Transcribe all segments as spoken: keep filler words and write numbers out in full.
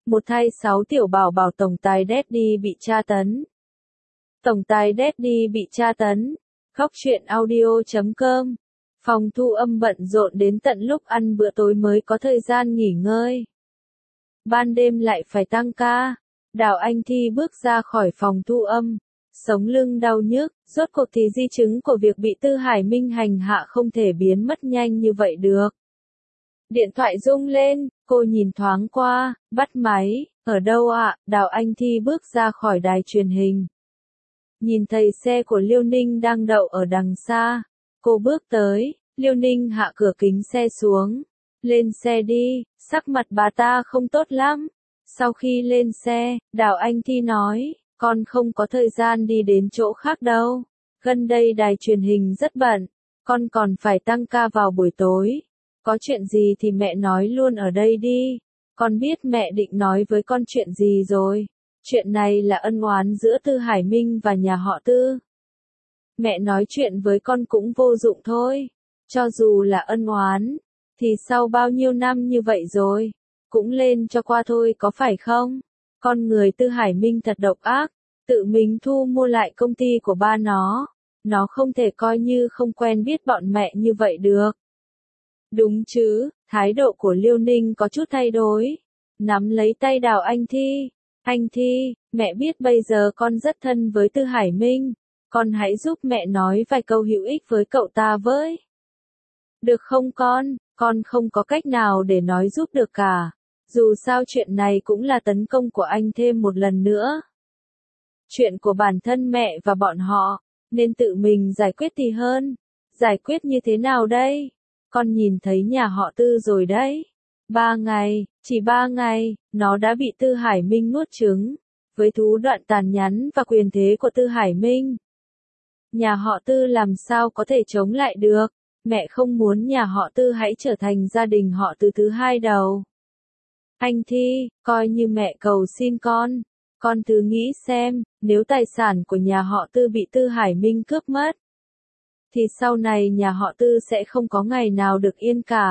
Một thay sáu tiểu bảo bảo tổng tài Daddy bị tra tấn. Tổng tài Daddy bị tra tấn. Khóc chuyện audio chấm com. Phòng thu âm bận rộn đến tận lúc ăn bữa tối mới có thời gian nghỉ ngơi. Ban đêm lại phải tăng ca. Đào Anh Thi bước ra khỏi phòng thu âm. Sống lưng đau nhức, rốt cuộc thì di chứng của việc bị Tư Hải Minh hành hạ không thể biến mất nhanh như vậy được. Điện thoại rung lên, cô nhìn thoáng qua, bắt máy, ở đâu ạ? À? Đào Anh Thi bước ra khỏi đài truyền hình. Nhìn thấy xe của Liêu Ninh đang đậu ở đằng xa. Cô bước tới, Liêu Ninh hạ cửa kính xe xuống. Lên xe đi, sắc mặt bà ta không tốt lắm. Sau khi lên xe, Đào Anh Thi nói, con không có thời gian đi đến chỗ khác đâu. Gần đây đài truyền hình rất bận, con còn phải tăng ca vào buổi tối. Có chuyện gì thì mẹ nói luôn ở đây đi. Con biết mẹ định nói với con chuyện gì rồi. Chuyện này là ân oán giữa Tư Hải Minh và nhà họ Tư. Mẹ nói chuyện với con cũng vô dụng thôi. Cho dù là ân oán, thì sau bao nhiêu năm như vậy rồi, cũng lên cho qua thôi có phải không? Con người Tư Hải Minh thật độc ác, tự mình thu mua lại công ty của ba nó. Nó không thể coi như không quen biết bọn mẹ như vậy được. Đúng chứ, thái độ của Liêu Ninh có chút thay đổi. Nắm lấy tay Đào Anh Thi. Anh Thi, mẹ biết bây giờ con rất thân với Tư Hải Minh. Con hãy giúp mẹ nói vài câu hữu ích với cậu ta với. Được không con? Con không có cách nào để nói giúp được cả. Dù sao chuyện này cũng là tấn công của anh thêm một lần nữa. Chuyện của bản thân mẹ và bọn họ, nên tự mình giải quyết thì hơn. Giải quyết như thế nào đây? Con nhìn thấy nhà họ Tư rồi đấy. Ba ngày, chỉ ba ngày, nó đã bị Tư Hải Minh nuốt chửng. Với thủ đoạn tàn nhẫn và quyền thế của Tư Hải Minh, nhà họ Tư làm sao có thể chống lại được. Mẹ không muốn nhà họ Tư hãy trở thành gia đình họ Tư thứ hai đầu. Anh Thi, coi như mẹ cầu xin con. Con thử nghĩ xem, nếu tài sản của nhà họ Tư bị Tư Hải Minh cướp mất, thì sau này nhà họ Tư sẽ không có ngày nào được yên cả.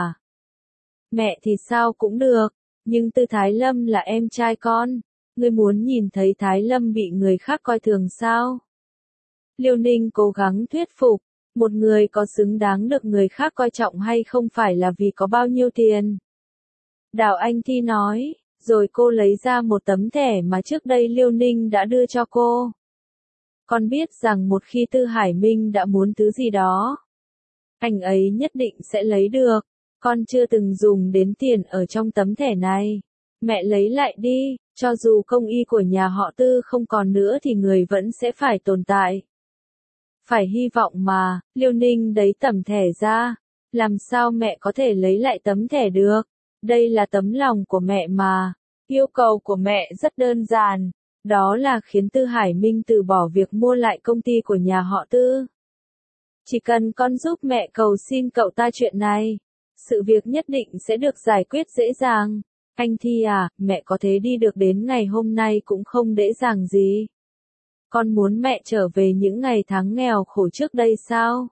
Mẹ thì sao cũng được, nhưng Tư Thái Lâm là em trai con. Ngươi muốn nhìn thấy Thái Lâm bị người khác coi thường sao? Liêu Ninh cố gắng thuyết phục, một người có xứng đáng được người khác coi trọng hay không phải là vì có bao nhiêu tiền. Đào Anh Thi nói, rồi cô lấy ra một tấm thẻ mà trước đây Liêu Ninh đã đưa cho cô. Con biết rằng một khi Tư Hải Minh đã muốn thứ gì đó, anh ấy nhất định sẽ lấy được. Con chưa từng dùng đến tiền ở trong tấm thẻ này. Mẹ lấy lại đi, cho dù công y của nhà họ Tư không còn nữa thì người vẫn sẽ phải tồn tại. Phải hy vọng mà, Liêu Ninh lấy tấm thẻ ra. Làm sao mẹ có thể lấy lại tấm thẻ được? Đây là tấm lòng của mẹ mà. Yêu cầu của mẹ rất đơn giản. Đó là khiến Tư Hải Minh từ bỏ việc mua lại công ty của nhà họ Tư. Chỉ cần con giúp mẹ cầu xin cậu ta chuyện này, sự việc nhất định sẽ được giải quyết dễ dàng. Anh Thi à, mẹ có thể đi được đến ngày hôm nay cũng không dễ dàng gì. Con muốn mẹ trở về những ngày tháng nghèo khổ trước đây sao?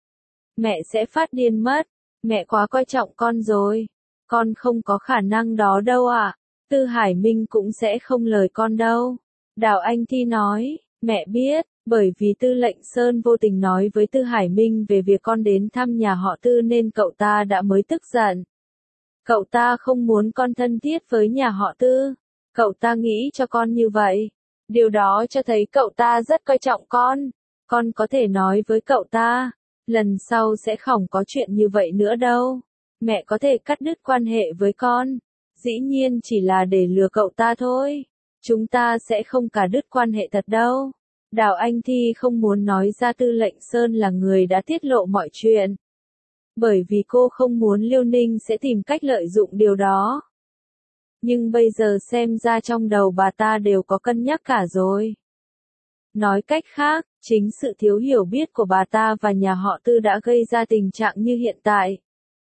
Mẹ sẽ phát điên mất. Mẹ quá coi trọng con rồi. Con không có khả năng đó đâu ạ. À. Tư Hải Minh cũng sẽ không lời con đâu. Đào Anh Thi nói, mẹ biết, bởi vì Tư Lệnh Sơn vô tình nói với Tư Hải Minh về việc con đến thăm nhà họ Tư nên cậu ta đã mới tức giận. Cậu ta không muốn con thân thiết với nhà họ Tư. Cậu ta nghĩ cho con như vậy. Điều đó cho thấy cậu ta rất coi trọng con. Con có thể nói với cậu ta, lần sau sẽ không có chuyện như vậy nữa đâu. Mẹ có thể cắt đứt quan hệ với con. Dĩ nhiên chỉ là để lừa cậu ta thôi. Chúng ta sẽ không cả đứt quan hệ thật đâu. Đào Anh Thi không muốn nói ra Tư Lệnh Sơn là người đã tiết lộ mọi chuyện. Bởi vì cô không muốn Liêu Ninh sẽ tìm cách lợi dụng điều đó. Nhưng bây giờ xem ra trong đầu bà ta đều có cân nhắc cả rồi. Nói cách khác, chính sự thiếu hiểu biết của bà ta và nhà họ Tư đã gây ra tình trạng như hiện tại.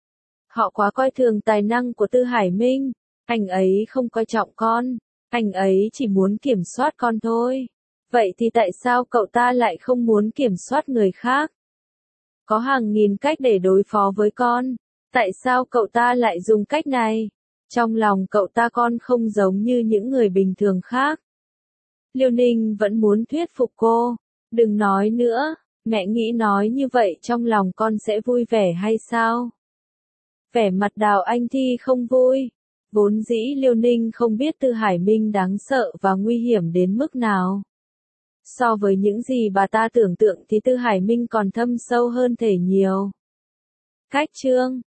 Họ quá coi thường tài năng của Tư Hải Minh. Anh ấy không coi trọng con. Anh ấy chỉ muốn kiểm soát con thôi. Vậy thì tại sao cậu ta lại không muốn kiểm soát người khác? Có hàng nghìn cách để đối phó với con. Tại sao cậu ta lại dùng cách này? Trong lòng cậu ta con không giống như những người bình thường khác. Liêu Ninh vẫn muốn thuyết phục cô. Đừng nói nữa, mẹ nghĩ nói như vậy trong lòng con sẽ vui vẻ hay sao? Vẻ mặt Đào Anh Thi không vui. Vốn dĩ Liêu Ninh không biết Tư Hải Minh đáng sợ và nguy hiểm đến mức nào. So với những gì bà ta tưởng tượng thì Tư Hải Minh còn thâm sâu hơn thể nhiều. Cách chương